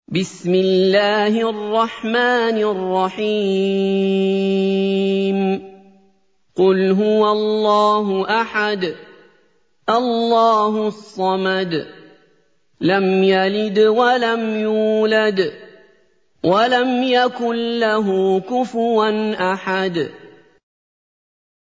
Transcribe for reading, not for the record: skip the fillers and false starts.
بسم الله الرحمن الرحيم قل هو الله أحد الله الصمد لم يلد ولم يولد ولم يكن له كفوا أحد